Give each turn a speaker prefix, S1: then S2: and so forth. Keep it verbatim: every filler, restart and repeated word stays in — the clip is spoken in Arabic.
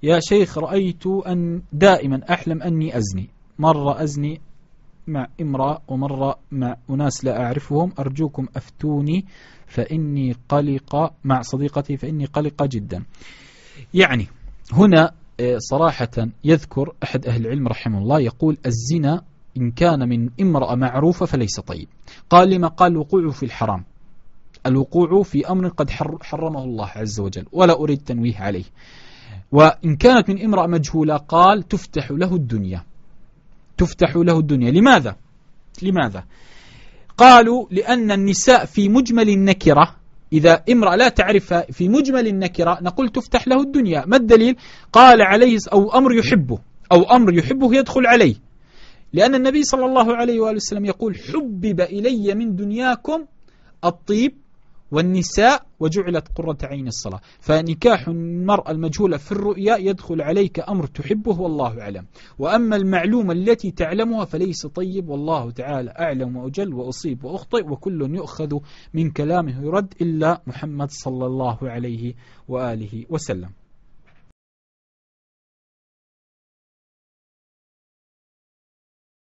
S1: يا شيخ رأيت أن دائما أحلم أني أزني، مرة أزني مع امرأة ومرة مع أناس لا أعرفهم، أرجوكم أفتوني فإني قلق مع صديقتي فإني قلقة جدا. يعني هنا صراحة يذكر أحد أهل العلم رحمه الله يقول الزنا إن كان من امرأة معروفة فليس طيب. قال لما؟ قال الوقوع في الحرام، الوقوع في أمر قد حرمه الله عز وجل ولا أريد تنويه عليه. وإن كانت من امرأة مجهولة قال تفتح له الدنيا، تفتح له الدنيا. لماذا؟ لماذا؟ قالوا لأن النساء في مجمل النكرة، إذا امرأة لا تعرفها في مجمل النكرة نقول تفتح له الدنيا. ما الدليل؟ قال عليه أو أمر يحبه، أو أمر يحبه يدخل عليه، لأن النبي صلى الله عليه وآله وسلم يقول حبب إلي من دنياكم الطيب والنساء وجعلت قرة عين الصلاة. فنكاح المرأة المجهولة في الرؤيا يدخل عليك أمر تحبه والله أعلم، وأما المعلومة التي تعلمها فليس طيب، والله تعالى أعلم وأجل، وأصيب وأخطئ وكل يؤخذ من كلامه يرد إلا محمد صلى الله عليه وآله وسلم.